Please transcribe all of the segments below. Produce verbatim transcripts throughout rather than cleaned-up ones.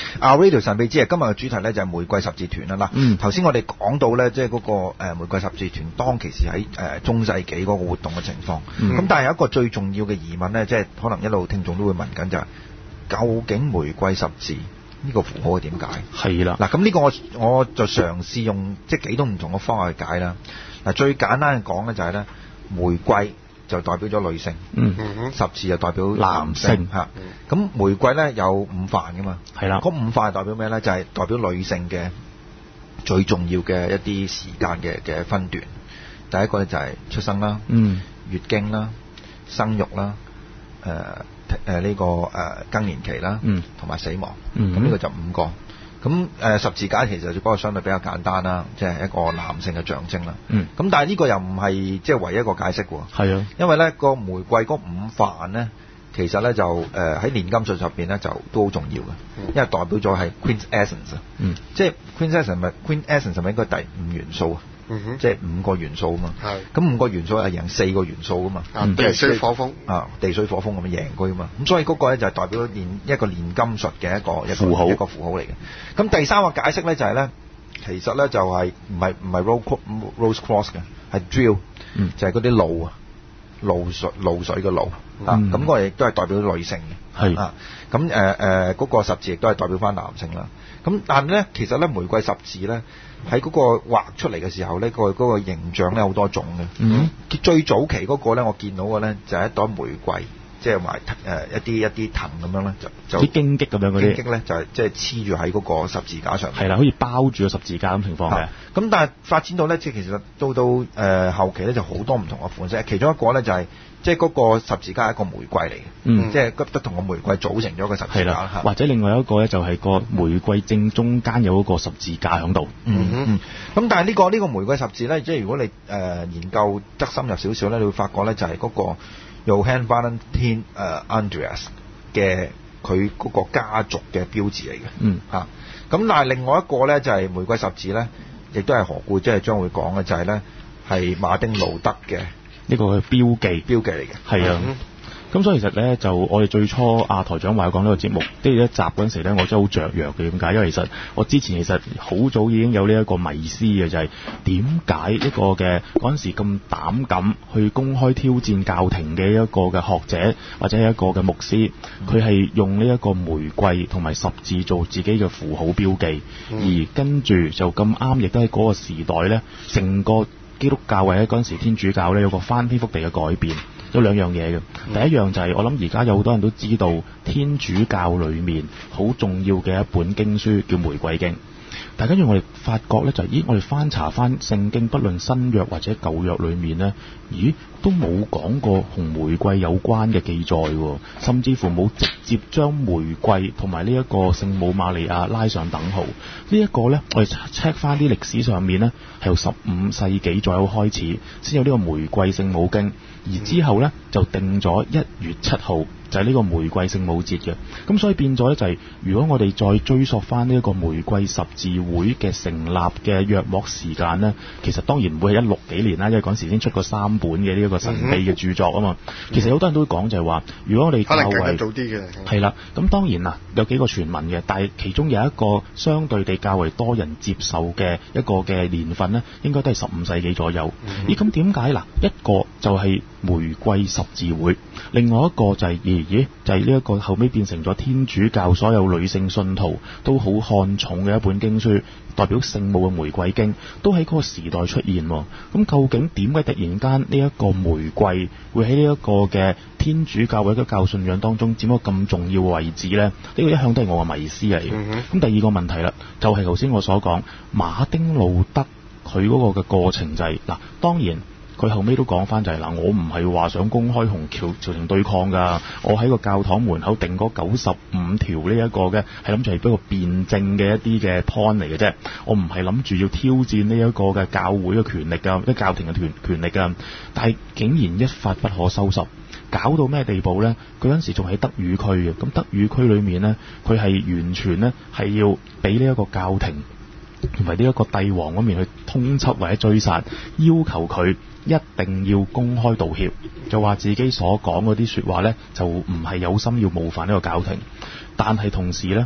Our Radio 神秘之夜今日嘅主題咧就係玫瑰十字團啦。嗱、 嗯， 頭先我哋講到咧，即係嗰個誒玫瑰十字團當其時喺誒中世紀嗰個活動嘅情況。咁、 嗯、 但係有一個最重要嘅疑問咧，即係可能一路聽眾都會問緊就係、是，究竟玫瑰十字呢個符號係點解？ 係啦。 嗱，咁呢個我我就嘗試用即係幾種唔同嘅方法去解啦。嗱，最簡單嘅講咧就係咧，玫瑰就代表咗女性， 嗯， 十字就代表男男性性嚇。咁玫瑰咧有五瓣噶嘛， 係啦。 嗰五瓣代表咩咧？就係、是、代表女性嘅最重要嘅一啲時間嘅嘅分段。第一個咧就係出生啦， 嗯， 月經啦，生育啦，誒誒呢個誒、呃、更年期啦， 嗯， 同埋死亡。 嗯， 咁呢個就五個。咁誒、呃、十字架其實就嗰個相對比較簡單啦，即、就、係、是、一個男性嘅象徵啦。 嗯。咁但係呢個又唔係即係唯一一個解釋喎。 係啊。因為咧個玫瑰嗰五瓣咧，其實咧就誒喺、呃、煉金術入邊咧就都好重要嘅，因為代表咗係 Queen Essence 啊。 嗯。 即係 Queen Essence 咪 Queen Essence 係咪應該第五元素啊？嗯哼。即係五個元素啊嘛。係。咁五個元素係贏四個元素啊嘛。 嗯、地水火風。啊， 地水火風咁樣贏佢啊嘛。咁所以嗰個咧就係代表煉一個煉金術嘅一個一個符號， 一個符號嚟嘅。咁第三個解釋咧就係、是、咧，其實咧就係唔係唔係 rose rose cross 嘅，係 drill，、嗯、就係嗰啲露啊，露水露水嘅露、嗯、啊。咁、那個亦都係代表女性嘅。係啊。咁誒誒嗰個十字亦都係代表翻男性啦。咁但係咧，其實咧玫瑰十字咧喺嗰個畫出嚟嘅時候咧，個嗰個形象咧好多種嘅。嗯。最早期嗰個咧，我見到嘅咧就係一朵玫瑰。即係埋誒一啲一啲藤咁樣咧，就就啲荊棘咁樣嗰啲荊棘咧，就係即係黐住喺嗰個十字架上面。 係啦，好似包住個十字架咁情況嘅。 咁但係發展到咧，即係其實到到誒、呃、後期咧，就好多唔同嘅款式。其中一個咧就係、是、即係嗰個十字架係一個玫瑰嚟嘅，嗯，即係不同嘅玫瑰組成咗個十字架。 係或者另外一個咧就係個玫瑰正中間有嗰個十字架喺度。 嗯嗯。咁、嗯、但係呢、這個呢、這個玫瑰十字咧，即係如果你誒、呃、研究得深入少少咧，你會發覺咧就係嗰、那個。Johann Valentin 誒 Andreas 嘅佢嗰個家族嘅標誌嚟嘅，嗯嚇。咁但係另外一個咧就係、是、玫瑰十字咧，亦都係何故即係將會講嘅就係咧係馬丁路德嘅呢個標記標記嚟嘅， 係啊。咁所以其實咧就我哋最初阿、啊、台長話講呢個節目，即係一集嗰陣時咧，我真係好雀躍嘅。點解？因為其實我之前其實好早已經有呢一個迷思嘅，就係點解一個嘅嗰陣時咁膽敢去公開挑戰教廷嘅一個嘅學者或者係一個嘅牧師，佢係用呢一個玫瑰同埋十字做自己嘅符號標記，嗯、而跟住就咁啱，亦都喺嗰個時代咧，成個基督教或者嗰陣時天主教咧有個翻天覆地嘅改變。有兩樣嘢嘅，第一樣就係、是、我諗而家有好多人都知道天主教裏面好重要嘅一本經書叫玫瑰經。但跟住我哋發覺咧就係、是，咦，我哋翻查翻聖經，不論新約或者舊約裏面呢，咦，都冇講過同玫瑰有關嘅記載，甚至乎冇直接將玫瑰同埋呢一個聖母瑪利亞拉上等號。這個、呢一個咧，我哋 check 翻啲歷史上面呢，係由十五世紀左右開始先有呢個玫瑰聖母經，而之後呢，就定咗一月七號就係、是、呢個玫瑰聖母節嘅。咁所以變咗咧就係、是，如果我哋再追溯翻呢一個玫瑰十字會嘅成立嘅約莫時間呢，其實當然唔會係一六幾年啦，因為嗰陣時先出過三本嘅呢一個神秘嘅著作啊嘛。嗯、其實好多人都會講就係話，如果我哋較為可能更加早啲嘅係啦，咁當然啦，有幾個傳聞嘅，但係其中有一個相對地較為多人接受嘅一個嘅年份呢，應該都係十五世紀左右。嗯、咦？咁點解嗱？一個就係玫瑰十字會，另外一個就係、是、咦咦，就係呢一個後尾變成咗天主教所有女性信徒都好看重嘅一本經書，代表聖母嘅玫瑰經，都喺嗰個時代出現。咁究竟點解突然間呢一個玫瑰會喺呢一個嘅天主教或者教信仰當中佔一個咁重要嘅位置呢？呢、呢個一向都係我嘅迷思嚟嘅。咁、嗯、第二個問題啦，就係頭先我所講馬丁路德佢嗰個嘅過程就係、是、嗱，當然。佢後尾都講翻就係、是、嗱，我唔係話想公開同朝朝廷對抗㗎，我喺個教堂門口定嗰九十五條呢一個嘅，係諗住係一個辯證嘅一啲嘅 point 嚟嘅啫，我唔係諗住要挑戰呢一個嘅教會嘅權力㗎，即係教廷嘅權權力㗎，但係竟然一發不可收拾，搞到咩地步呢？佢嗰陣時仲喺德語區嘅，咁德語區裏面呢，佢係完全呢係要俾呢一個教廷同埋呢一個帝王嗰面去通緝或者追殺，要求佢一定要公開道歉，就話自己所講嗰啲說話呢，就唔係有心要冒犯呢個教廷，但係同時呢，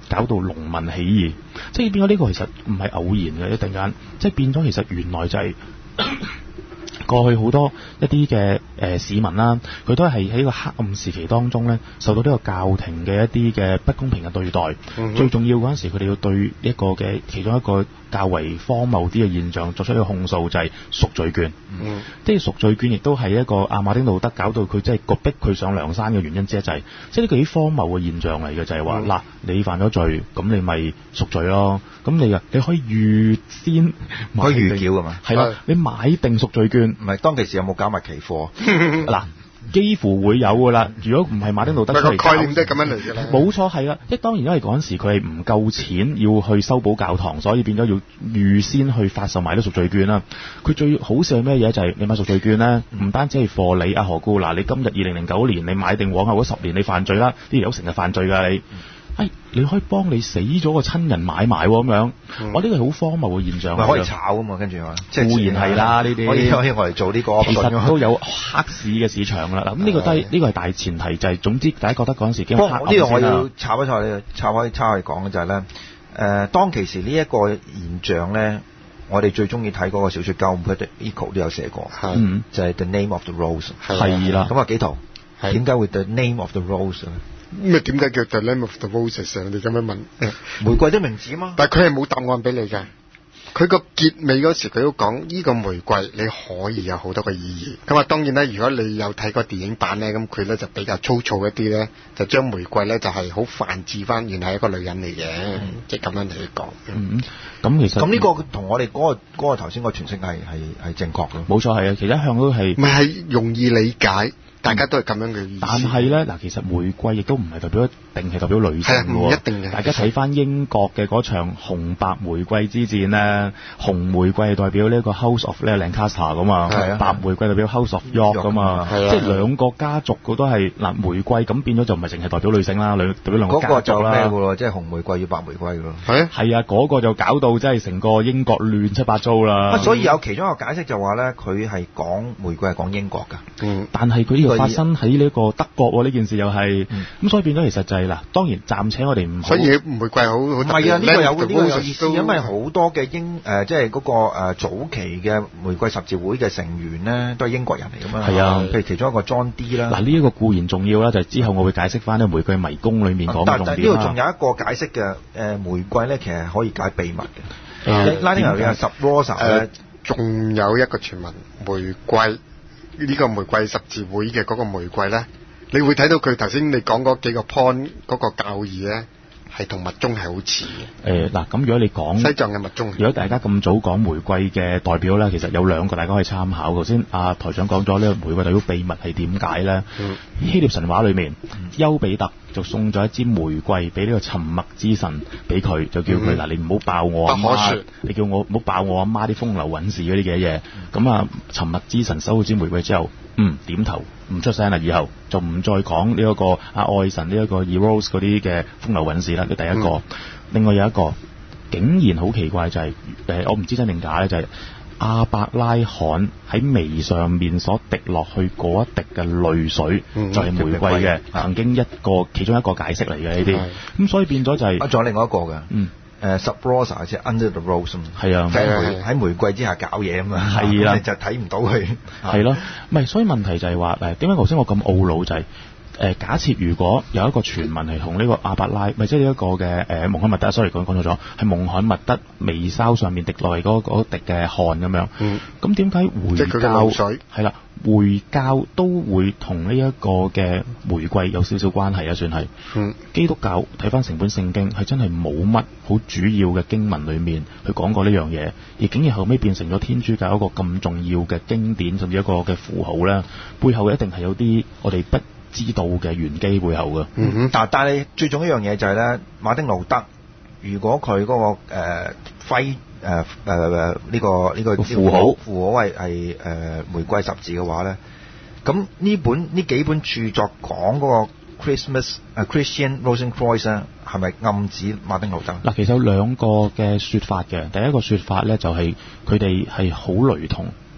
搞到農民起義，即係變咗呢個其實唔係偶然嘅，一陣間即係變咗其實原來就係、是。過去好多一啲嘅誒市民啦，佢都係喺個黑暗時期當中咧，受到呢個教廷嘅一啲嘅不公平嘅對待。嗯、最重要嗰陣時，佢哋要對一個嘅其中一個較為荒謬啲嘅現象作出一個控訴，就係、是、贖罪券。嗯，即係贖罪券亦都係一個阿馬丁路德搞到佢即係個逼佢上梁山嘅原因之一，就係即係呢個幾荒謬嘅現象嚟嘅，就係話嗱，你犯咗罪，咁你咪贖罪咯。咁你啊，你可以預先可以預繳㗎嘛？ 係啦，你買定贖罪券。 唔係當其時有冇搞埋期貨？ 嗱，幾乎會有㗎啦。如果唔係馬丁路德出嚟， 個概念都係咁樣嚟㗎啦。 冇錯，係啦。即係當然因為嗰陣時佢係唔夠錢要去修補教堂，所以變咗要預先去發售埋啲贖罪券啦。佢最好笑係咩嘢？就係、是、你買贖罪券咧，唔單止係貨你啊何故嗱，你今日二零零九年你買定往後嗰十年你犯罪啦，呢條友成日犯罪㗎你。哎，你可以幫你死咗個親人買埋咁樣，嗯、我呢個係好荒謬嘅現象。 咪可以炒啊嘛，跟住話，即係固然係啦，呢啲可以可以我嚟做呢個， 其實都有黑市嘅市場啦。嗱，咁呢個都係呢個係大前提，就係、是、總之大家覺得嗰陣時已經黑暗先啦。呢個我要炒一炒你，炒開炒嚟講嘅就係、是、咧，誒、呃，當其時呢一個現象咧，我哋最中意睇嗰個小説家 Umberto Eco 都有寫過， 嗯， 就係 The Name of the Rose， 係啦。 咁啊幾圖？點解會 The Name of the Rose 咧？ 咩點解叫 The Name of the Roses 啊？你咁樣問， 玫瑰的名字啊嘛。 但係佢係冇答案俾你嘅。佢個結尾嗰時佢都講呢個玫瑰你可以有好多個意義。咁啊當然啦，如果你有睇過電影版咧，咁佢咧就比較粗糙一啲咧，就將玫瑰咧就係好泛指翻，原來係一個女人嚟嘅，即係咁樣嚟講。 嗯，咁其實咁呢個同我哋嗰個嗰個頭先個詮釋係係係正確嘅。 冇錯係啊，其實一向都係唔係容易理解。大家都係咁樣嘅意思。 但係咧，嗱，其實玫瑰亦都唔係代表一定係代表女性嘅喎。 唔一定嘅。 大家睇翻英國嘅嗰場紅白玫瑰之戰咧，紅玫瑰係代表呢個 House of 咧 Lancaster 噶嘛，白玫瑰代表 House of York 噶嘛，即係兩個家族佢都係嗱玫瑰咁變咗就唔係淨係代表女性啦，兩代表兩個家族啦。 嗰個就咩喎？即係紅玫瑰與白玫瑰㗎咯。 係啊， 係啊，嗰個就搞到真係成個英國亂七八糟啦。 啊，所以有其中一個解釋就話咧，佢係講玫瑰係講英國㗎。 嗯，但係佢呢個發生喺呢個德國喎，呢件事又係咁，嗯、所以變咗其實就係、是、嗱，當然暫且我哋唔， 所以玫瑰好好唔係啊，呢、這個有呢、這個有意思，因為好多嘅英誒，即係嗰個、呃、早期嘅玫瑰十字會嘅成員咧，都係英國人嚟㗎嘛。係啊，譬如其中一個 John D 啦。嗱，呢一個固然重要啦，就係、是、之後我會解釋翻呢玫瑰迷宮裡面講嘅重點啦。但係呢度仲有一個解釋嘅誒玫瑰咧，其實可以解秘密嘅。拉丁語嘅 Sub Rosa 咧， 仲有一個傳聞玫瑰。呢個玫瑰十字會嘅嗰個玫瑰咧，你會睇到佢頭先你講嗰幾個 point 嗰個教義咧，係同密宗係好似嘅。誒嗱，咁如果你講西藏嘅密宗，如果大家咁早講玫瑰嘅代表咧，其實有兩個大家可以參考。頭先阿台長講咗呢個玫瑰代表秘密係點解咧？嗯、希臘神話裏面，嗯、丘比特就送咗一支玫瑰俾呢個沉默之神俾佢，就叫佢嗱、嗯，你唔好爆我阿媽，你叫我唔好爆我阿媽啲風流韻事嗰啲嘅嘢。咁啊、嗯，沉默之神收到支玫瑰之後，嗯，點頭唔出聲啦，以後就唔再講呢一個阿愛神呢一個 Eros 嗰啲嘅風流韻事啦。呢第一個，嗯、另外有一個竟然好奇怪就係、是、誒，我唔知真定假咧，就係、是。亞伯拉罕喺眉上面所滴落去嗰一滴嘅淚水，嗯、就係玫瑰嘅，曾經一個其中一個解釋嚟嘅呢啲，咁所以變咗就係、是， 仲有另外一個嘅，嗯，誒 Sub Rosa 即係 Under the Rose，係啊，喺喺玫瑰之下搞嘢啊嘛，係啦，你就睇唔到佢， 係咯，唔係，所以問題就係話誒，點解頭先我咁懊惱就係、是？誒、呃，假設如果有一個傳聞係同呢個亞伯拉，咪即係呢一個嘅誒、呃、蒙罕默德 sorry 講講錯咗，係蒙罕默德眉梢上面滴落嚟嗰滴嘅汗咁樣。嗯。咁點解回教係啦，回教都會同呢一個嘅玫瑰有少少關係啊？算係。嗯。基督教睇翻成本聖經係真係冇乜好主要嘅經文裡面去講過呢樣嘢，而竟然後尾變成咗天主教一個咁重要嘅經典，甚至一個嘅符號咧，背後一定係有啲我哋不知道嘅玄機背後嘅， 嗯哼，但但係最重要一樣嘢就係咧，馬丁路德如果佢嗰、那個誒徽誒誒呢個呢、這個符號符號係係誒玫瑰十字嘅話咧，咁呢本呢幾本著作講嗰個 Christmas 誒、uh, Christian Rosenkreuz 咧，係咪暗指馬丁路德？ 嗱，其實有兩個嘅説法嘅，第一個説法咧就係佢哋係好雷同。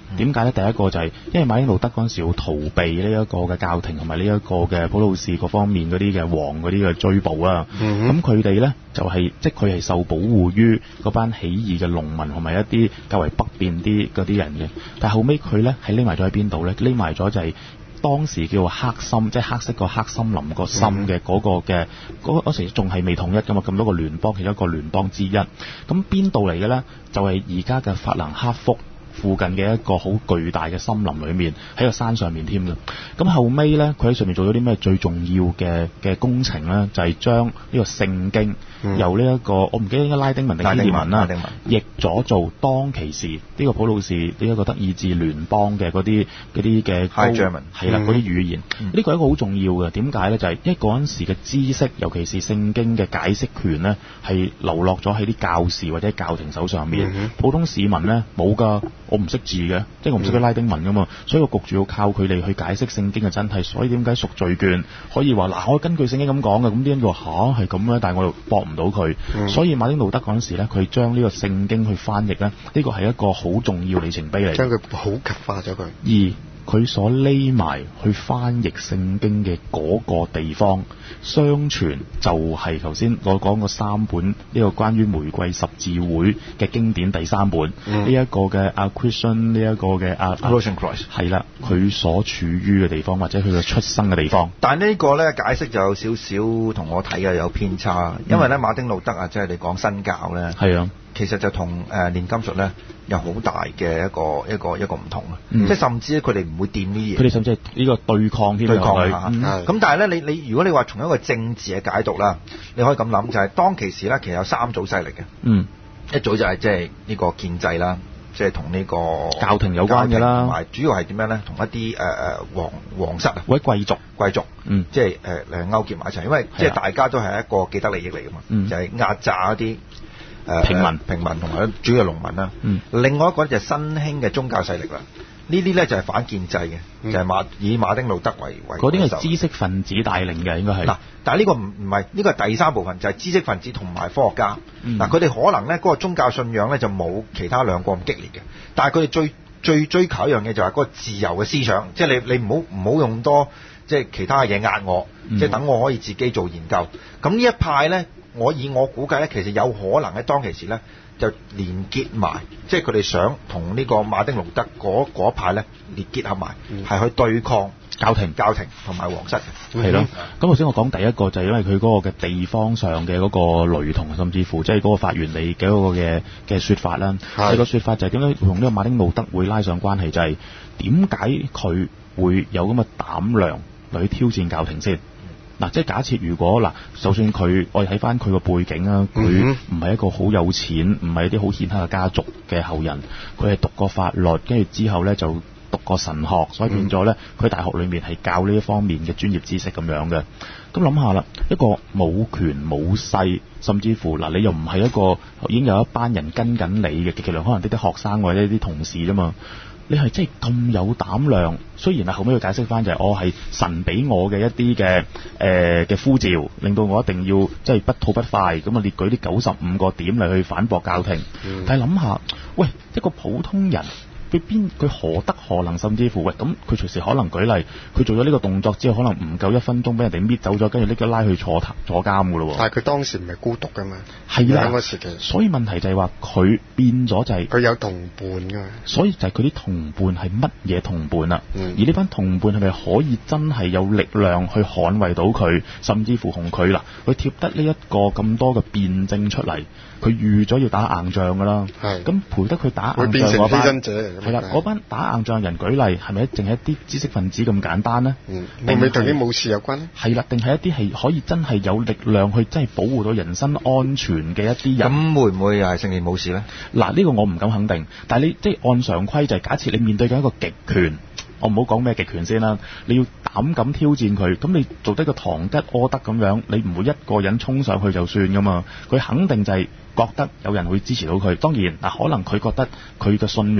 點解咧？第一個就係、是、因為馬丁路德嗰陣時要逃避呢一個嘅教廷同埋呢一個嘅普魯士各方面嗰啲嘅王嗰啲嘅追捕啦。咁佢哋咧就係、是、即係佢係受保護於嗰班起義嘅農民同埋一啲較為北邊啲嗰啲人嘅。但係後尾佢咧係匿埋咗喺邊度咧？匿埋咗就係、是。當時叫做黑森，即係黑色個黑森林個森嘅嗰個嘅嗰嗰時仲係未統一㗎嘛，咁多個聯邦其中一個聯邦之一。咁邊度嚟嘅咧？就係而家嘅法蘭克福附近嘅一個好巨大嘅森林裏面，喺個山上面添嘅。咁後尾咧，佢喺上面做咗啲咩最重要嘅嘅工程咧？就係、是、將呢個聖經、嗯、由呢、這、一個我唔記得應該拉丁文定希臘文啦，譯咗做當其時呢、這個普魯士呢一個德意志聯邦嘅嗰啲嗰啲嘅 High German 係啦嗰啲語言。呢、嗯、個係一個好重要嘅。點解咧？就係、是、因為嗰陣時嘅知識，尤其是聖經嘅解釋權咧，係流落咗喺啲教士或者教廷手上面。嗯、普通市民咧冇㗎。我唔識字嘅，即係我唔識得拉丁文噶嘛，所以我焗住要靠佢哋去解釋聖經嘅真諦。所以點解贖罪券可以話嗱，我根據聖經咁講嘅，咁啲人就話吓係咁咧，但係我又駁唔到佢。嗯、所以馬丁路德嗰陣時咧，佢將呢個聖經去翻譯咧，呢個係一個好重要里程碑嚟。 將佢普及化咗佢。 二佢所匿埋去翻譯聖經嘅嗰個地方，相傳就係頭先我講個三本呢、這個關於玫瑰十字會嘅經典第三本，呢一、嗯這個嘅阿 Christian 呢一個嘅阿 Rosencrantz 係啦，佢所處於嘅地方或者佢嘅出生嘅地方。 但係呢個咧解釋就有少少同我睇嘅有偏差，因為咧、嗯、馬丁路德啊，即係你講新教咧， 係啊。 其實就同誒煉金術咧有好大嘅一個一個一個唔同啊！ 嗯、 即係甚至佢哋唔會掂呢啲嘢。 佢哋甚至係呢個對抗添。 對抗下。咁、 嗯、 但係咧，你你如果你話從一個政治嘅解讀啦，你可以咁諗，就係、是、當其時咧，其實有三組勢力嘅。 嗯。一組就係即係呢個建制啦，即係同呢個教廷有關嘅啦。 同埋主要係點樣咧？同一啲誒誒皇皇室啊， 或者貴族貴族， 嗯， 即係誒誒勾結埋一齊，因為即係大家都係一個既得利益嚟㗎嘛， 嗯、 就係壓榨一啲。呃、 平民、 平民同埋主要農民啦。嗯、另外一個就係新興嘅宗教勢力啦。呢啲咧就係反建制嘅，嗯、就係馬以馬丁路德為為。 嗰啲係知識分子帶領嘅，應該係。嗱， 但係呢個唔唔係呢個係第三部分，就係、是、知識分子同埋科學家。嗱、嗯，佢哋可能咧嗰、那個宗教信仰咧就冇其他兩個咁激烈嘅，但係佢哋最最追求一樣嘢就係嗰個自由嘅思想，即係你你唔好唔好用多即係其他嘅嘢壓我，嗯、即係等我可以自己做研究。咁呢一派咧。我以我估計咧，其實有可能喺當其時咧，就連結埋，即係佢哋想同呢個馬丁路德嗰嗰一派咧連結合埋，係、嗯、去對抗教廷、教廷同埋皇室嘅。 係咯。咁頭先我講第一個就係因為佢嗰個嘅地方上嘅嗰個雷同，甚至乎即係嗰個發源地嘅嗰個嘅嘅説法啦。第二個説法就係點解同呢個馬丁路德會拉上關係，就係點解佢會有咁嘅膽量嚟去挑戰教廷先？嗱，即係假設如果嗱，就算佢我哋睇翻佢個背景啊，佢唔係一個好有錢，唔係一啲好顯赫嘅家族嘅後人，佢係讀過法律，跟住之後咧就讀過神學，所以變咗咧，佢喺大學裏面係教呢一方面嘅專業知識咁樣嘅。咁諗下啦，一個冇權冇勢，甚至乎嗱，你又唔係一個已經有一班人跟緊你嘅，極其量可能啲啲學生或者啲同事啫嘛。你係真係咁有膽量，雖然係後尾要解釋翻就係我係神俾我嘅一啲嘅誒嘅呼召，令到我一定要即係不吐不快咁啊列舉啲九十五個點嚟去反駁教廷。嗯、但係諗下，喂，一個普通人。佢邊佢何德何能，甚至乎喂咁，佢隨時可能舉例，佢做咗呢個動作之後，可能唔夠一分鐘，俾人哋搣走咗，跟住拎咗拉去坐坐監噶咯喎。但係佢當時唔係孤獨噶嘛，係啦，嗰時期。所以問題就係話佢變咗就係、是、佢有同伴噶嘛。所以就係佢啲同伴係乜嘢同伴啊？嗯、而呢班同伴係咪可以真係有力量去捍衛到佢，甚至乎同佢啦，佢貼得呢一個咁多嘅辯證出嚟，佢預咗要打硬仗噶啦。係咁陪得佢打硬仗嗰班。會變成犧牲者嚟。係啦，嗰班打硬仗人舉例，係咪淨係一啲知識分子咁簡單呢？嗯，會唔會同啲武士有關呢？係啦，定係一啲係可以真係有力量去真係保護到人身安全嘅一啲人？咁會唔會又係聖殿武士呢？嗱，呢個我唔敢肯定，但係你即係按常規就係假設你面對緊一個極權，我唔好講咩極權先啦，你要膽敢挑戰佢，咁你做得個堂吉訶德咁樣，你唔會一個人衝上去就算噶嘛，佢肯定就係覺得有人會支持到佢。當然嗱，可能佢覺得佢嘅信仰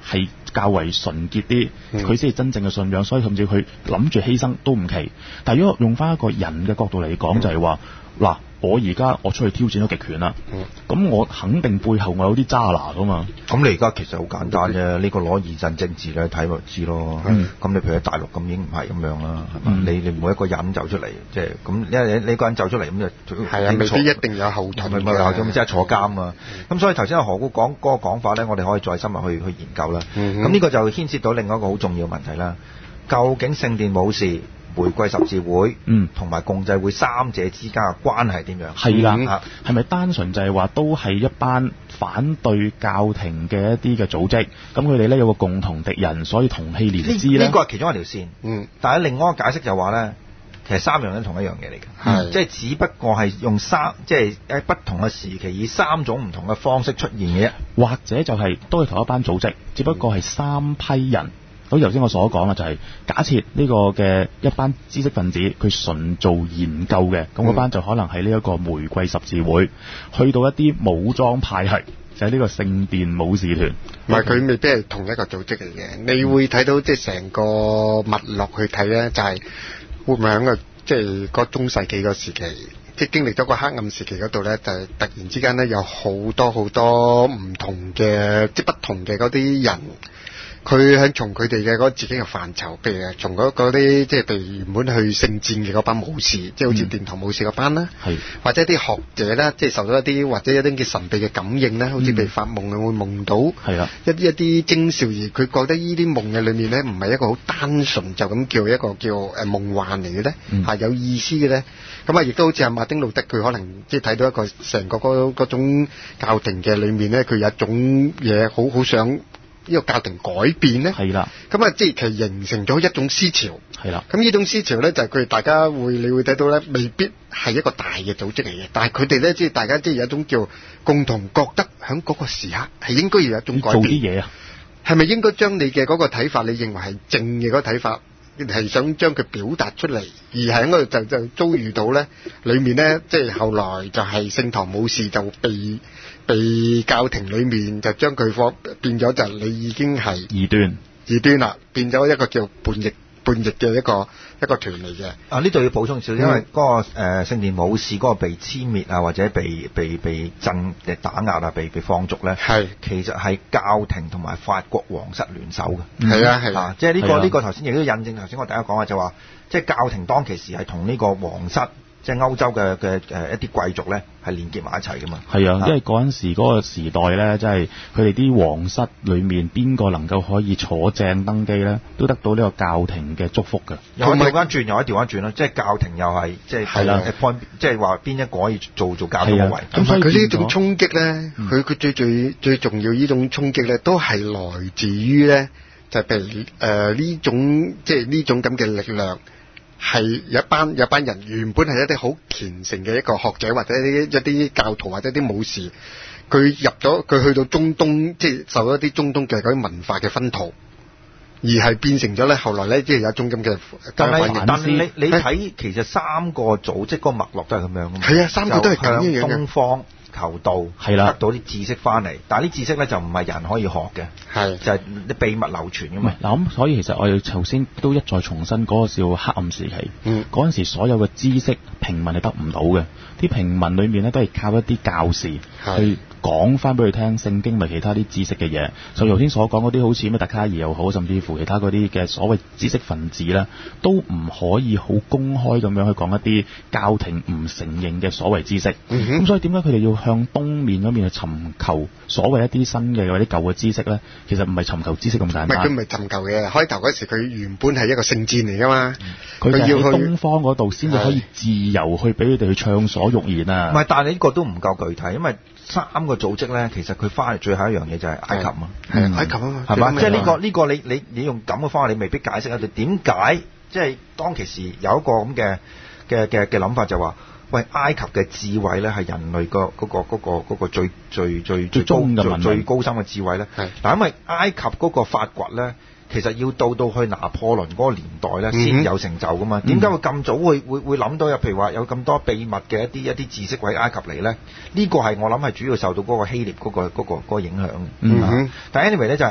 係較為純潔啲，佢先係真正嘅信仰，所以甚至佢諗住犧牲都唔奇。但係如果用翻一個人嘅角度嚟講，嗯、就係話嗱，我而家我出去挑戰咗極權啦，咁、嗯、我肯定背後我有啲揸拿噶嘛。咁你而家其實好簡單啫，呢、嗯、個攞二陣政治咧睇咪知咯。咁、嗯、你譬如喺大陸咁已經唔係咁樣啦，係嘛、嗯？你你每一個人走出嚟，即係咁，因為你你個人走出嚟咁就係啊， 未必一定有後盾嘅， 咁即係坐監啊。咁、嗯、所以頭先阿何姑講嗰個講法咧，我哋可以再深入去去研究啦。咁、嗯、呢個就牽涉到另外一個好重要嘅問題啦。究竟聖殿武士、玫瑰十字會，嗯，同埋共濟會三者之間嘅關係點樣？ 係啦，係咪單純就係話都係一班反對教廷嘅一啲嘅組織？咁佢哋咧有個共同敵人，所以同氣連枝咧。 呢、這個係其中一條線。嗯，但係另外一個解釋就話咧，其實三樣都同一樣嘢嚟嘅，係即係只不過係用三，即係喺不同嘅時期以三種唔同嘅方式出現嘅啫。 或者就係、是、都係同一班組織，只不過係三批人。好似頭先我所講啦，就係、是、假設呢個嘅一班知識分子佢純做研究嘅，咁嗰班就可能係呢一個玫瑰十字會，去到一啲武裝派系，就係、是、呢個聖殿武士團。 唔係佢未必係同一個組織嚟嘅，你會睇到即係成個脈絡去睇咧，就係、是、會唔會喺個即係個中世紀個時期，即係經歷咗個黑暗時期嗰度咧，就係、是、突然之間咧有好多好多唔同嘅即係不同嘅嗰啲人。佢喺從佢哋嘅嗰自己嘅範疇，譬如從嗰啲即係譬如原本去聖戰嘅嗰班武士，嗯、即係好似殿堂武士嗰班啦，或者啲學者啦，即係受到一啲或者一啲嘅神秘嘅感應啦，好似被發夢啊，會夢到一啲一啲徵兆，而佢覺得呢啲夢嘅裏面咧，唔係一個好單純就咁叫一個叫誒夢幻嚟嘅咧，係、嗯、有意思嘅咧。咁啊，亦都好似阿馬丁路德，佢可能即係睇到一個成個嗰嗰種教廷嘅裏面咧，佢有一種嘢好好想。呢、這個教廷改變咧，係啦，咁啊，即係其實形成咗一種思潮，係啦。咁呢種思潮咧，就係佢哋大家會，你會睇到咧，未必係一個大嘅組織嚟嘅，但係佢哋咧，即係大家即係有一種叫共同覺得喺嗰個時刻係應該要有一種改變。做啲嘢啊，係咪應該將你嘅嗰個睇法，你認為係正嘅嗰個睇法，係想將佢表達出嚟，而係喺嗰度就就遭遇到咧，裏面咧，即係後來就係聖堂武士就被。被教廷裏面就將佢放變咗，就你已經係異端異端啦，變咗一個叫叛逆叛逆嘅一個一個團嚟嘅。 啊，呢度要補充少少，因為嗰、那個誒聖殿武士嗰個被殲滅啊，或者被被被鎮誒打壓啊，被被放逐咧，係其實係教廷同埋法國皇室聯手嘅。係、嗯、啊係啊，即係呢個呢、這個頭先亦都印證頭先我第一講話就話，即係教廷當其時係同呢個皇室。即係歐洲嘅嘅誒一啲貴族咧，係連結埋一齊噶嘛。係啊，因為嗰陣時嗰個時代咧，即係佢哋啲皇室裏面邊個能夠可以坐正登基咧，都得到呢個教廷嘅祝福嘅。又可以調翻轉，又可以調翻轉啦。即係教廷又係即係係啦，即係話邊一個可以做做教廷嘅位。咁所以佢呢種衝擊咧，佢、嗯、佢最最最重要呢種衝擊咧，都係來自於咧，就係譬如誒呢種即係呢種咁嘅力量。係有一班有一班人原本係一啲好虔誠嘅一個學者或者一啲一啲教徒或者啲武士，佢入咗佢去到中東，即係受咗一啲中東嘅嗰啲文化嘅薰陶，而係變成咗咧後來咧即係有一種咁嘅。但係但係你你睇其實三個組織個脈絡都係咁樣噶嘛。係啊，三個都係咁樣嘅。向東方求道係啦，得到啲知識翻嚟，但係啲知識咧就唔係人可以學嘅，係就係、是、啲秘密流傳噶嘛。嗱咁，所以其實我哋頭先都一再重申嗰個叫黑暗時期。嗯，嗰陣時所有嘅知識平民係得唔到嘅，啲平民裏面咧都係靠一啲教士去講翻俾佢聽聖經咪其他啲知識嘅嘢。所以頭先所講嗰啲好似咩特卡爾又好，甚至乎其他嗰啲嘅所謂知識分子咧，都唔可以好公開咁樣去講一啲教廷唔承認嘅所謂知識。咁、嗯、所以點解佢哋要向東面嗰邊去尋求所謂一啲新嘅或者舊嘅知識咧？其實唔係尋求知識咁簡單。唔係佢唔係尋求嘅，開頭嗰時佢原本係一個聖戰嚟噶嘛。佢、嗯、要去東方嗰度先至可以自由去俾佢哋去暢所欲言啊。唔係，但係呢個都唔夠具體，因為三個組織咧，其實佢翻嚟最後一樣嘢就係埃及啊。係埃及啊嘛，係嘛？即係呢個呢、呢個你你你用咁嘅方法，你未必解釋得到點解即係當其時有一個咁嘅嘅嘅嘅諗法就話。喂，埃及嘅智慧咧係人類個嗰個嗰個嗰個最最最最高最最高深嘅智慧咧。嗱，因為埃及嗰個發掘咧，其實要到到去拿破崙嗰個年代咧先有成就噶嘛。點解會咁早會會會諗到有譬如話有咁多秘密嘅一啲一啲知識喺埃及嚟咧？呢個係我諗係主要受到嗰個希臘嗰個嗰個嗰個影響。嗯哼。但係 anyway 咧就係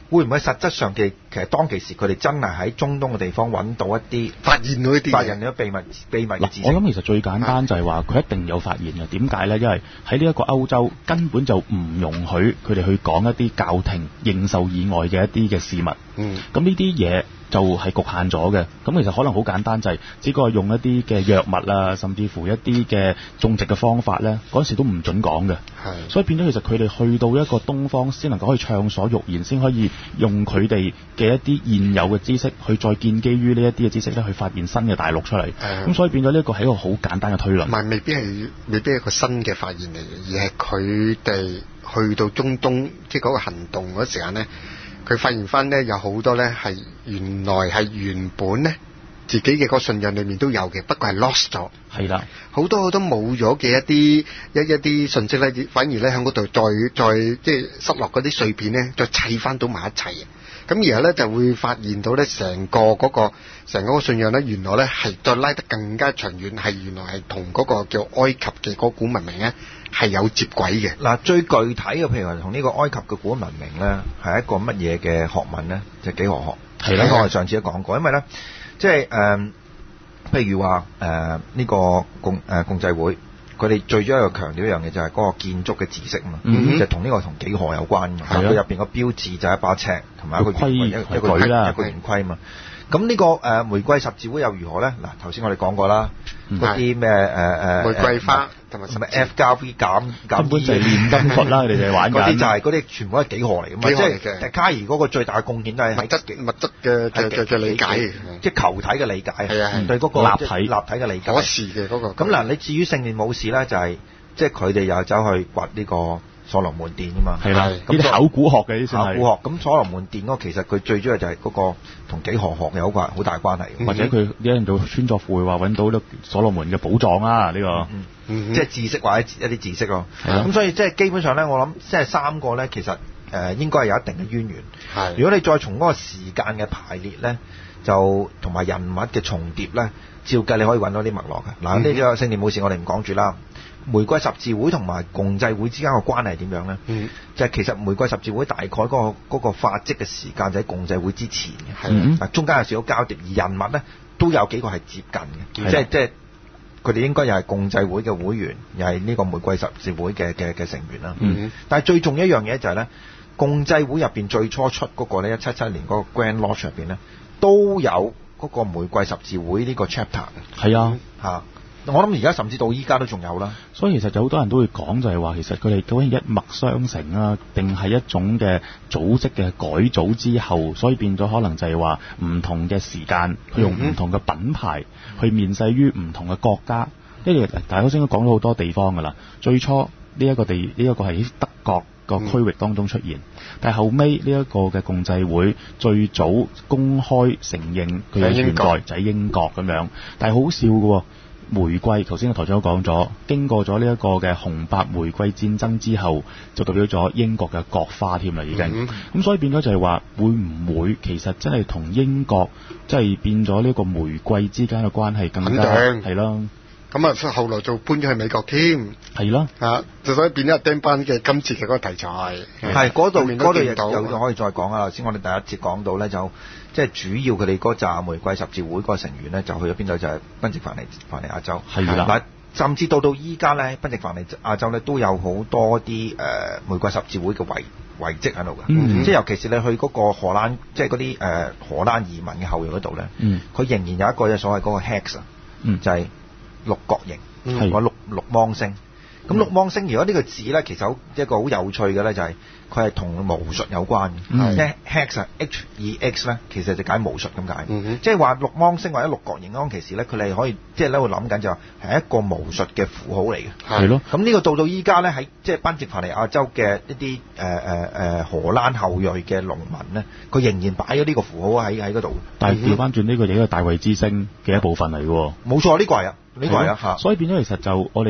會唔會實質上嘅其實當其時佢哋真係喺中東嘅地方揾到一啲發現到一啲發現咗秘密秘密嘅知識？ 我諗其實最簡單就係話佢一定有發現嘅。點解呢？因為喺呢一個歐洲根本就唔容許佢哋去講一啲教廷認受以外嘅一啲嘅事物。 嗯， 咁呢啲嘢就係局限咗嘅。咁其實可能好簡單，就係只不過用一啲嘅藥物啊，甚至乎一啲嘅種植嘅方法呢，嗰時都唔準講嘅。 係， 所以變咗其實佢哋去到一個東方先能夠可以暢所欲言，先可以用佢哋嘅一啲現有嘅知識去再建基於呢一啲嘅知識咧，去發現新嘅大陸出嚟。咁、嗯、所以變咗呢一個係一個好簡單嘅推論。 唔係，未必係未必係一個新嘅發現嚟嘅，而係佢哋去到中東即係嗰個行動嗰時間咧，佢發現翻咧有好多咧係原來係原本咧自己嘅個信仰裏面都有嘅，不過係 lost 咗。 係啦， 好多好多冇咗嘅一啲一一啲信息咧，反而咧喺嗰度再再即係失落嗰啲碎片咧，再砌翻到埋一齊嘅。咁然後咧就會發現到咧成個嗰個成個個信仰咧，原來咧係再拉得更加長遠，係原來係同嗰個叫埃及嘅嗰古文明咧係有接軌嘅。 嗱，最具體嘅譬如話同呢個埃及嘅古文明咧，係一個乜嘢嘅學問咧？就係幾何學。係啦，我哋上次都講過，因為咧即係誒。呃譬如話誒呢個共誒、呃、共濟會，佢哋最主要一個強調一樣嘢就係嗰個建築嘅知識嘛，嗯、就同呢個同幾何有關嘅。佢入邊個標誌就係一把尺同埋一個圓一個一個一個圓規嘛。咁呢、這個誒、呃、玫瑰十字會又如何咧？嗱，頭先我哋講過啦，嗰啲咩誒誒玫瑰花同埋什麼 F 加 V 減減， 根本就係煉金術啦，佢哋就玩緊。 嗰啲就係嗰啲全部係幾何嚟㗎嘛，即係卡爾嗰個最大嘅貢獻都係物質物質嘅嘅嘅理解， 即係球體嘅理解，係啊係對嗰個立體立體嘅理解。 可視嘅嗰個。 咁嗱，你至於聖殿武士咧，就係即係佢哋又走去掘呢個所羅門殿㗎嘛， 係啦，呢啲考古學嘅，呢啲考古學。咁所羅門殿嗰個其實佢最主要就係嗰個同幾何學有關好大關係， 嗯、或者佢啲人做穿鑿附會話揾到呢所羅門嘅寶藏啊，呢、這個， 嗯嗯、即係知識或者一啲知識咯。咁所以即係基本上咧，我諗即係三個咧，其實誒、呃、應該係有一定嘅淵源。係，如果你再從嗰個時間嘅排列咧，就同埋人物嘅重疊咧，照計你可以揾到啲脈絡嘅。嗱、嗯，呢個聖殿武士我哋唔講住啦。玫瑰十字會同埋共濟會之間嘅關係點樣咧？嗯，就係、是、其實玫瑰十字會大概嗰、那個嗰、那個發跡嘅時間就喺共濟會之前嘅，係嗱、嗯、中間有少少交疊，而人物咧都有幾個係接近嘅，即係即係佢哋應該又係共濟會嘅會員，又係呢個玫瑰十字會嘅嘅嘅成員啦。嗯，但係最重要一樣嘢就係咧，共濟會入邊最初出嗰個咧一七七年嗰個 Grand Lodge 入邊咧都有嗰個玫瑰十字會呢個 chapter 嘅。係啊，嚇、嗯。我諗而家甚至到依家都仲有啦， 所以其實有好多人都會講就係話，其實佢哋究竟一脈相承啊，定係一種嘅組織嘅改組之後，所以變咗可能就係話唔同嘅時間，佢用唔同嘅品牌去面世於唔同嘅國家。因為大家頭先都講咗好多地方㗎啦，最初呢一個地呢一個係喺德國個區域當中出現，嗯、但係後尾呢一個嘅共濟會最早公開承認佢嘅存在就喺英國咁樣，但係好笑嘅喎。玫瑰，頭先個台長都講咗，經過咗呢一個嘅紅白玫瑰戰爭之後，就代表咗英國嘅國花添啦，已經。咁、嗯、所以變咗就係話，會唔會其實真係同英國即係變咗呢個玫瑰之間嘅關係更加係咯？ 咁啊，後來就搬咗去美國添， 係咯， 啊，就所以變咗阿丁班嘅今次嘅嗰個題材。 係嗰度嗰度又又可以再講啊！頭先我哋第一節講到咧，就即係主要佢哋嗰紮玫瑰十字會嗰個成員咧，就去咗邊度？就係賓夕凡尼凡尼亞州。係啦，嗱，甚至到到依家咧，賓夕凡尼亞州咧都有好多啲誒、呃、玫瑰十字會嘅遺遺跡喺度嘅。嗯、即係尤其是你去嗰個荷蘭，即係嗰啲誒荷蘭移民嘅後裔嗰度咧，佢、嗯、仍然有一個嘅所謂嗰個 hex 啊、嗯，就係、是。六角形，係個六六芒星。咁六芒星，如果呢個字咧，其實好一個好有趣嘅咧，就係佢係同巫術有關嘅。即係 hex H E X 咧，其實就解巫術咁解。即係話六芒星或者六角形當其時咧，佢哋可以即係咧會諗緊就係係一個巫術嘅符號嚟嘅。係咯。咁呢個到到依家咧喺即係賓夕凡尼亞州嘅一啲誒誒誒荷蘭後裔嘅農民咧，佢仍然擺咗呢個符號喺喺嗰度。 但係調翻轉呢個亦都係大衛之星嘅一部分嚟嘅。 冇錯，呢個係啊。呢個係啊， 所以變咗其實就我哋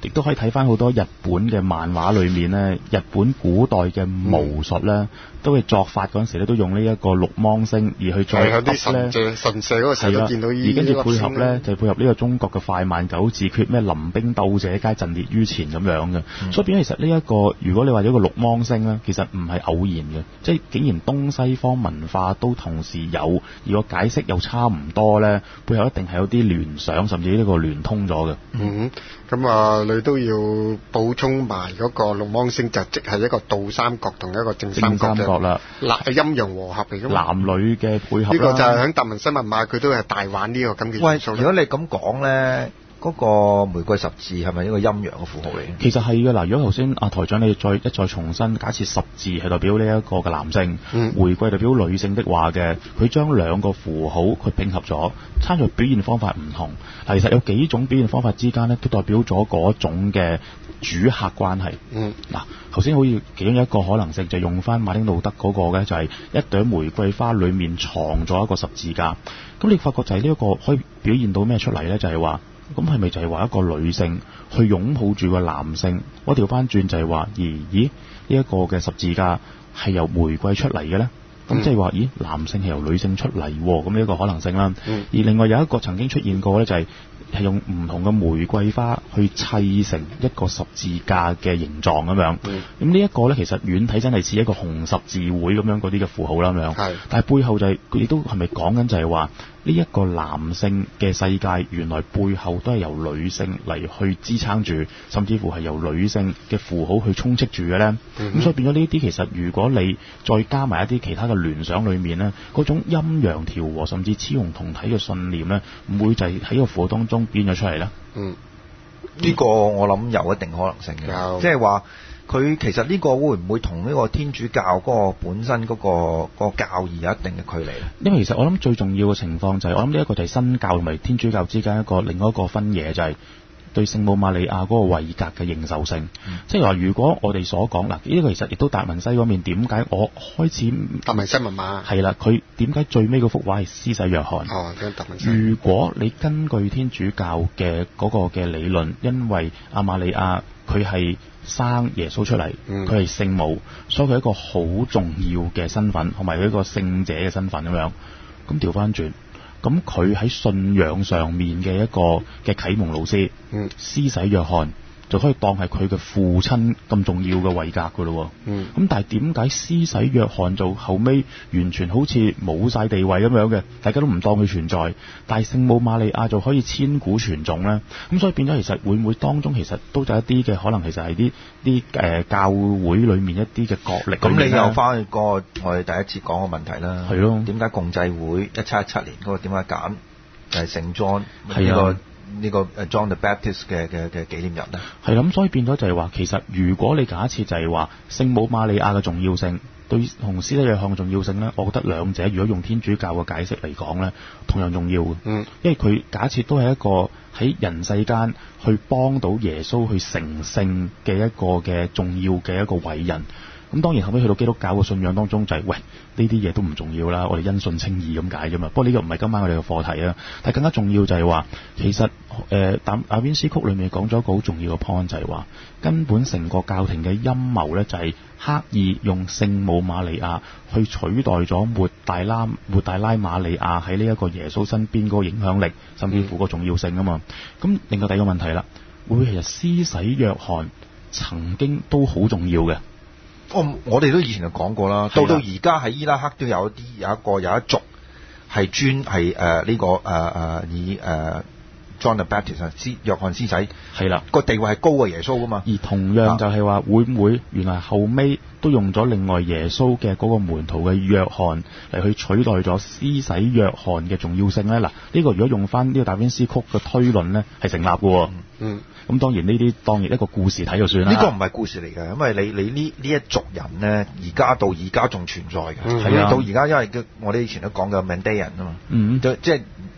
亦都可以睇翻好多日本嘅漫畫裏面咧，日本古代嘅巫術咧，都係作法嗰陣時咧，都用呢一個六芒星而去再啲神射神射嗰個時候都見到呢而跟住配合呢咧，就配合呢個中國嘅快慢九字訣，咩臨兵鬥者皆陣列於前咁樣嘅。嗯、所以變咗其實呢、這、一個，如果你話咗個六芒星咧，其實唔係偶然嘅，即係竟然東西方文化都同時有，而個解釋又差唔多咧，背後一定係有啲聯想，甚至呢個聯通咗嘅。 嗯，咁啊，你都要補充埋嗰個六芒星，就即係一個倒三角同一個正三角嘅啦， 陰陽和合嚟㗎嘛。 男女嘅配合， 呢個就係喺達文西密碼，佢都係大玩呢個咁嘅元素。 喂，如果你咁講咧，嗰、那個玫瑰十字係咪一個陰陽嘅符號嚟？ 其實係嘅嗱，如果頭先阿台長你再一再重申，假設十字係代表呢一個嘅男性， 嗯、 玫瑰代表女性的話嘅，佢將兩個符號佢拼合咗，參照表現方法唔同。嗱，其實有幾種表現方法之間咧，都代表咗嗰種嘅主客關係。 嗯， 嗱，頭先好似其中一個可能性就用翻馬丁路德嗰個嘅，就係一朵玫瑰花裡面藏咗一個十字架。咁你發覺就係呢一個可以表現到咩出嚟咧？就係話，咁係咪就係話一個女性去擁抱住個男性？我調翻轉就係話，咦咦呢一個嘅十字架係由玫瑰出嚟嘅咧？咁即係話，咦男性係由女性出嚟喎？咁呢一個可能性啦。 嗯、而另外有一個曾經出現過咧，就係、是、係用唔同嘅玫瑰花去砌成一個十字架嘅形狀咁樣。咁呢一個咧，其實遠睇真係似一個紅十字會咁樣嗰啲嘅符號啦咁樣。 係， 但係背後就係佢亦都係咪講緊就係話？呢一個男性嘅世界，原來背後都係由女性嚟去支撐住，甚至乎係由女性嘅符號去充斥住嘅呢。咁、嗯、所以變咗呢啲，其實如果你再加埋一啲其他嘅聯想裏面呢，嗰種陰陽調和，甚至雌雄同體嘅信念呢，唔會就係喺個符號當中變咗出嚟呢？ 嗯， 呢、嗯、個我諗有一定可能性嘅，即係話。佢其實呢個會唔會同呢個天主教嗰個本身嗰、嗰個嗰個教義有一定嘅距離咧？因為其實我諗最重要嘅情況就係、係、我諗呢一個就係新教同埋天主教之間一個另外一個分野，就係對聖母瑪利亞嗰個位格嘅認受性。嗯、即係話如果我哋所講嗱，呢、呢個其實亦都達文西嗰面點解我開始達文西密碼係啦，佢點解最尾嗰幅畫係施洗約翰？ 哦，達文西。 如果你根據天主教嘅嗰個嘅理論，因為阿瑪利亞佢係生耶穌出嚟，佢係聖母，所以佢係一個好重要嘅身份，同埋佢一個聖者嘅身份咁樣。咁調翻轉，咁佢喺信仰上面嘅一個嘅啟蒙老師， 嗯、 施洗約翰就可以當係佢嘅父親咁重要嘅位格噶咯。咁、 嗯、 但係點解施洗約翰就後尾完全好似冇晒地位咁樣嘅，大家都唔當佢存在，但係聖母瑪利亞就可以千古傳頌咧？咁所以變咗其實會唔會當中其實都有一啲嘅可能，其實係啲啲誒教會裏面一啲嘅角力。 咁你又翻去個我哋第一次講嘅問題啦。 係咯， 點解共濟會一七一七年嗰個點解揀就係聖 John 係啊？ 呢個呢個 John the Baptist 嘅嘅嘅紀念日咧？ 係咁，所以變咗就係話，其實如果你假設就係話聖母瑪利亞嘅重要性對同施洗約翰嘅重要性咧，我覺得兩者如果用天主教嘅解釋嚟講咧，同樣重要嘅。 嗯， 因為佢假設都係一個喺人世間去幫到耶穌去成聖嘅一個嘅重要嘅一個偉人。咁當然後尾去到基督教嘅信仰當中就係、是、喂呢啲嘢都唔重要啦，我哋因信稱義咁解啫嘛。不過呢個唔係今晚我哋嘅課題啊，但係更加重要就係話，其實誒達達文西曲裏面講咗一個好重要嘅 point， 就係話根本成個教廷嘅陰謀咧，就係刻意用聖母瑪利亞去取代咗抹大拉抹大拉瑪利亞喺呢一個耶穌身邊嗰個影響力，甚至乎個重要性啊嘛。咁另外第二個問題啦，會唔會其實施洗約翰曾經都好重要嘅？ 哦，我哋都以前就講過啦，到到而家喺伊拉克都有一啲有一個有一族係專係誒呢個誒誒、呃、以誒、呃、John the Baptist 啊，施約翰施洗係啦，個地位係高過耶穌噶嘛。 而同樣就係話會唔會原來後尾都用咗另外耶穌嘅嗰個門徒嘅約翰嚟去取代咗施洗約翰嘅重要性咧？嗱，呢個如果用翻呢個達文西曲嘅推論咧，係成立嘅喎。 嗯。嗯咁當然呢啲當然一個故事睇就算啦。 呢個唔係故事嚟嘅，因為你你呢呢一族人咧，而家到而家仲存在嘅。係、嗯、啊，到而家因為我哋以前都講嘅 Mandaean 啊嘛。嗯。即係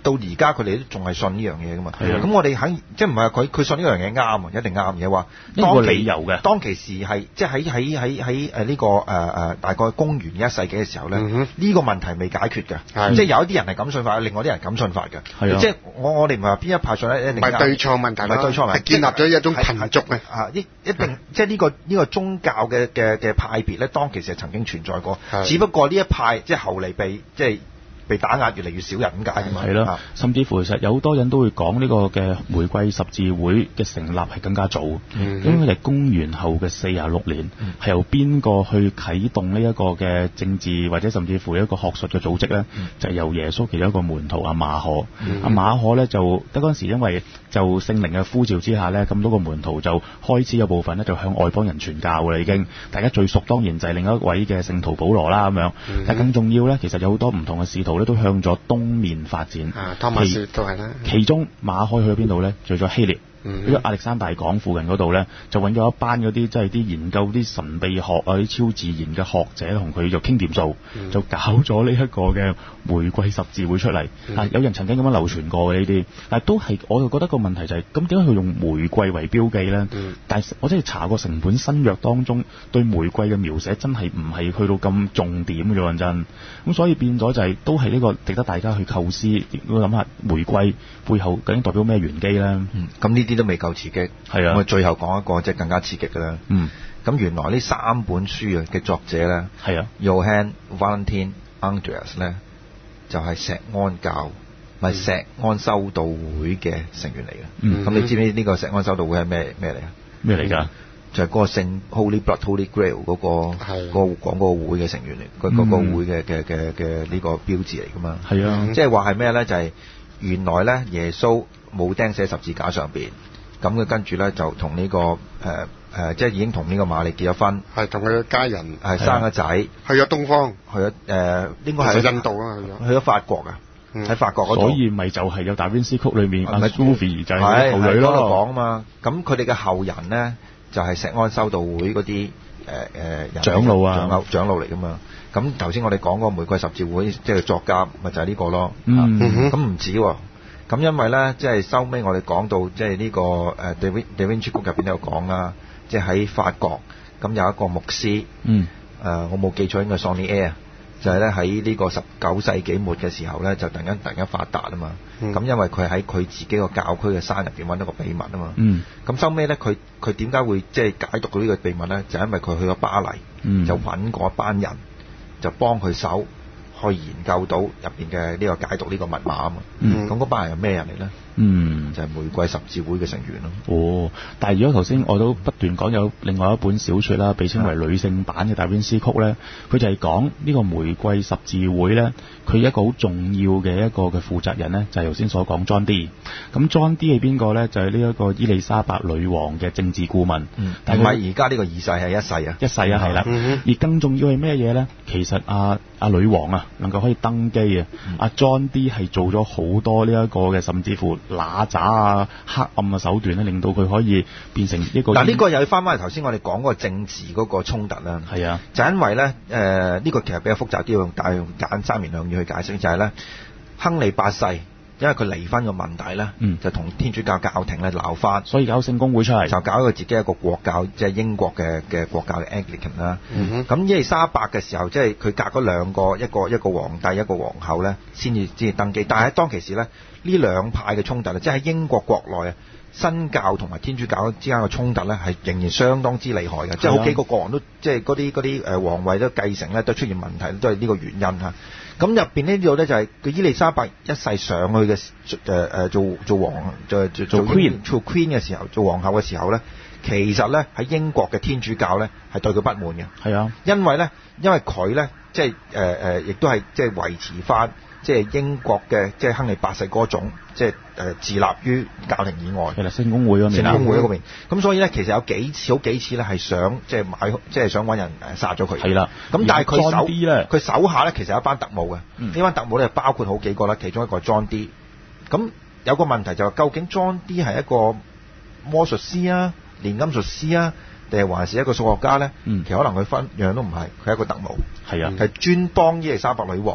到而家佢哋都仲係信呢樣嘢噶嘛。 係啊咁我哋肯即係唔係佢佢信呢樣嘢啱啊，一定啱嘅話， 呢個當其理由嘅。 當其時係即係喺喺喺喺誒呢個誒誒、呃、大概公元一世紀嘅時候咧，呢、 嗯呢個問題未解決嘅， 係即係有一啲人係咁信法，另外啲人咁信法嘅。 係啊即係我我哋唔係話邊一派信咧一定啱唔係對錯問題啦， 唔係對錯問題， 係建立咗一種係群族嘅。 啊！一一定即係呢個呢個宗教嘅嘅嘅派別咧，當其時係曾經存在過， 係只不過呢一派即係後嚟被即係被打壓越嚟越少人咁解啫嘛。 係咯啊， 甚至乎其實有好多人都會講呢個嘅玫瑰十字會嘅成立係更加早， 嗯因為係公元後嘅四十六年，係、 嗯、 由邊個去啟動呢一個嘅政治或者甚至乎一個學術嘅組織咧？ 嗯、 就係由耶穌其中一個門徒阿馬可，阿、 嗯、 馬可咧就得嗰陣時因為就聖靈嘅呼召之下咧，咁多個門徒就開始有部分咧就向外邦人傳教㗎啦已經。大家最熟當然就係另一位嘅聖徒保羅啦咁樣， 嗯、 但更重要咧，其實有好多唔同嘅使徒咧都向咗東面發展。 啊，托馬斯都係啦。 其中馬可去咗邊度咧？去咗希臘。 嗯， 呢個亞歷山大港附近嗰度咧，就揾咗一班嗰啲即係啲研究啲神秘學啊、啲超自然嘅學者，同佢就傾掂數， 嗯、 就搞咗呢一個嘅玫瑰十字會出嚟。 嗯、 啊，有人曾經咁樣流傳過嘅呢啲，但係都係我就覺得個問題就係、是，咁點解佢用玫瑰為標記咧？ 嗯、 但係我真係查過成本新約當中對玫瑰嘅描寫，真係唔係去到咁重點嘅啫，講真。咁所以變咗就係、是、都係呢個值得大家去構思，要諗下玫瑰背後究竟代表咩玄機咧？ 嗯，咁呢啲都未夠刺激。 係啊， 我最後講一個即係更加刺激嘅啦。 嗯， 咁原來呢三本書啊嘅作者咧， 係啊 Johann Valentin Andreas 咧，就係、是、石安教，咪、嗯、石安修道會嘅成員嚟嘅。 嗯， 咁你知唔知呢個石安修道會係咩咩嚟啊？ 咩嚟㗎？ 就係、是、嗰個聖 Holy Blood Holy Grail 嗰、那個嗰、那個講嗰個會嘅成員嚟，佢、那、嗰個會嘅嘅嘅嘅呢個標誌嚟㗎嘛。 係啊， 即係話係咩咧？就係、是、原來咧耶穌冇釘寫十字架上邊。咁佢跟住咧就同呢、這個誒誒、呃呃，即係已經同呢個瑪麗結咗婚， 係同佢嘅家人係生咗仔， 去咗東方， 去咗誒、呃，應該係印度啊，去咗去咗法國啊，喺、嗯、法國嗰度， 所以咪就係有達芬斯曲裏面阿 Sophie 就係後女咯， 講啊嘛。咁佢哋嘅後人咧就係、是、石安修道會嗰啲誒誒長老啊， 長老長老嚟噶嘛。咁頭先我哋講嗰個玫瑰十字會即係作家，咪就係、是、呢個咯。 嗯， 咁唔止喎。咁因為咧，即係收尾我哋講到，即係呢個誒 Da Da Vinci Code 入邊都有講啦，即係喺法國咁有一個牧師， 嗯， 誒、呃、我冇記錯應該係 Saint Air，就係咧喺呢個十九世紀末嘅時候咧，就突然間突然間發達啊嘛，咁、嗯、因為佢喺佢自己個教區嘅山入邊揾到個秘密啊嘛， 嗯， 咁收尾咧佢佢點解會即係解讀到呢個秘密咧？就係、因為佢去咗巴黎，嗯、就揾嗰班人就幫佢手。去研究到入邊嘅呢個解讀呢個密碼啊嘛，咁嗰班人係咩人嚟咧？ 嗯， 就係、是、玫瑰十字會嘅成員咯。 哦，但係如果頭先我都不斷講有另外一本小説啦，被稱為女性版嘅達芬斯曲咧，佢就係講呢個玫瑰十字會咧，佢一個好重要嘅一個嘅負責人咧，就係頭先所講 John Dee。咁 John Dee 係邊個咧？就係呢一個伊麗莎白女王嘅政治顧問。 嗯，但係而家呢個二世係一世啊， 一世啊，係啦。嗯、而更重要係咩嘢咧？其實阿、啊、阿、啊、女王啊，能夠可以登基啊，阿、嗯啊、John Dee 係做咗好多呢一個嘅，甚至乎揦渣啊、黑暗嘅手段咧，令到佢可以變成一個。 嗱，呢個又要翻翻嚟頭先我哋講嗰個政治嗰個衝突啦。 係啊， 就因為咧，誒、呃、呢、這個其實比較複雜啲，用但係用簡三言兩語去解釋，就係、是、咧，亨利八世因為佢離婚嘅問題咧，嗯、就同天主教教廷咧鬧翻， 所以搞聖公會出嚟， 就搞一個自己一個國教，即、就、係、是、英國嘅嘅國教嘅 Anglican 啦。咁、 嗯、 伊麗莎白嘅時候，即係佢隔咗兩個，一個一個皇帝，一個皇后咧，先至先至登基。但係喺當其時咧，呢兩派嘅衝突咧，即係喺英國國內啊，新教同埋天主教之間嘅衝突咧，係仍然相當之厲害嘅。即係好幾個國王都，即係嗰啲嗰啲誒皇位都繼承咧，都出現問題，都係呢個原因嚇。咁入邊呢度咧就係佢伊麗莎白一世上去嘅誒誒做做皇做做做 queen 做 queen 嘅時候，做皇后嘅時候咧，其實咧喺英國嘅天主教咧係對佢不滿嘅。 係啊， 因為咧因為佢咧即係誒誒，亦都係即係維持翻即係英國嘅即係亨利八世嗰種即係誒自立於教廷以外。 係啦，聖公會嗰邊。 聖公會嗰邊。咁所以咧，其實有幾次好幾次咧係想即係買即係想揾人誒殺咗佢。 係啦。 咁但係佢手咧， 佢手下咧其實有一班特務嘅。呢、嗯、班特務咧包括好幾個啦，其中一個係 John Dee。咁有個問題就係、是、究竟 John Dee 係一個魔術師啊、煉金術師啊，定係還是一個數學家咧？嗯、其實可能佢分樣都唔係，佢係一個特務。 係啊， 係專幫伊麗莎白女王咧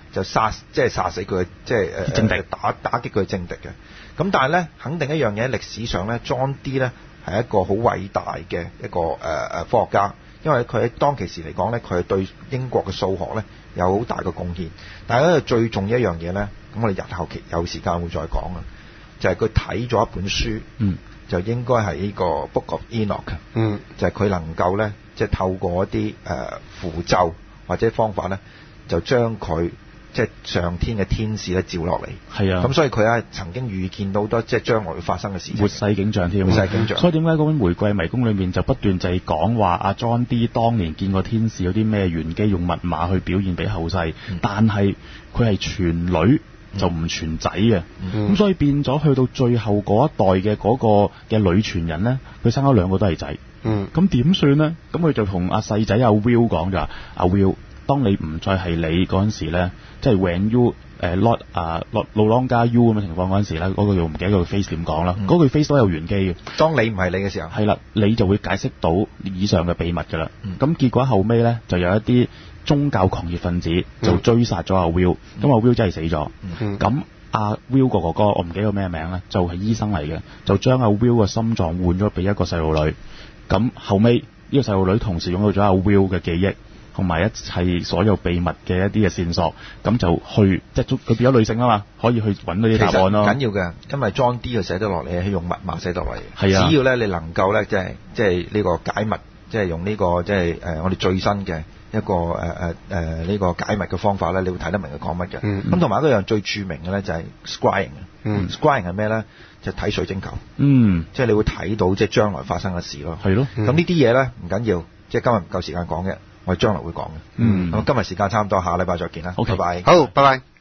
就殺即係殺死佢，即係誒政敵打打擊佢嘅政敵嘅。咁但係咧，肯定一樣嘢喺歷史上咧，John Dee 咧係一個好偉大嘅一個誒誒、呃、科學家，因為佢喺當其時嚟講咧，佢係對英國嘅數學咧有好大嘅貢獻。但係咧最重要一樣嘢咧，咁我哋日後期有時間會再講啊，就係佢睇咗一本書， 嗯， 就應該係呢個 Book of Enoch， 嗯， 就係佢能夠咧，即係透過一啲誒、呃、符咒或者方法咧，就將佢即係上天嘅天使咧照落嚟。 係啊， 咁所以佢咧曾經預見到好多即係將來會發生嘅事情。 活世景象添， 活世景象。 所以點解嗰本《玫瑰迷宮》裏面就不斷就係講話阿 John Dee 當年見過天使有啲咩玄機，用密碼去表現俾後世，嗯、但係佢係傳女。就唔傳仔嘅，咁、嗯、所以變咗去到最後嗰一代嘅嗰個嘅女傳人咧，佢生咗兩個都係仔，咁點算咧？咁佢就同阿細仔阿 Will 講就話：阿 Will，當你唔再係你嗰陣時咧，即係 when you 誒 not 啊 no longer you 咁嘅情況嗰陣時咧，嗰、那個又唔記得個 face 點講啦，嗰、嗯、句 face 都有玄機嘅。當你唔係你嘅時候，係啦，你就會解釋到以上嘅秘密㗎啦。咁、嗯、結果後尾咧就有一啲宗教狂熱分子就追殺咗阿 Will，咁、嗯、阿 Will 真係死咗。咁阿 Will 個哥哥，我唔記得個咩名咧，就係、是、醫生嚟嘅，就將阿 Will 嘅心臟換咗俾一個細路女。咁後尾呢、這個細路女同時擁有咗阿 Will 嘅記憶，同埋一切所有秘密嘅一啲嘅線索，咁就去即係佢變咗女性啊嘛，可以去揾到啲答案咯。緊要嘅，因為 John Dee 佢寫得落嚟係用密碼寫得落嚟。係啊，只要咧你能夠咧即係即係呢個解密，即係用呢、這個即係誒我哋最新嘅。一個誒誒誒呢個解密嘅方法咧，你會睇得明佢講乜嘅。咁同埋一個樣最著名嘅咧就係 scrying。嗯 scrying 係咩咧？就睇、是、水晶球。嗯，即係你會睇到即係將來發生嘅事咯。係咯。咁、嗯、呢啲嘢咧唔緊要，即係今日唔夠時間講嘅，我哋將來會講嘅。嗯。咁今日時間差唔多，下禮拜再見啦。好，拜拜。好，拜拜。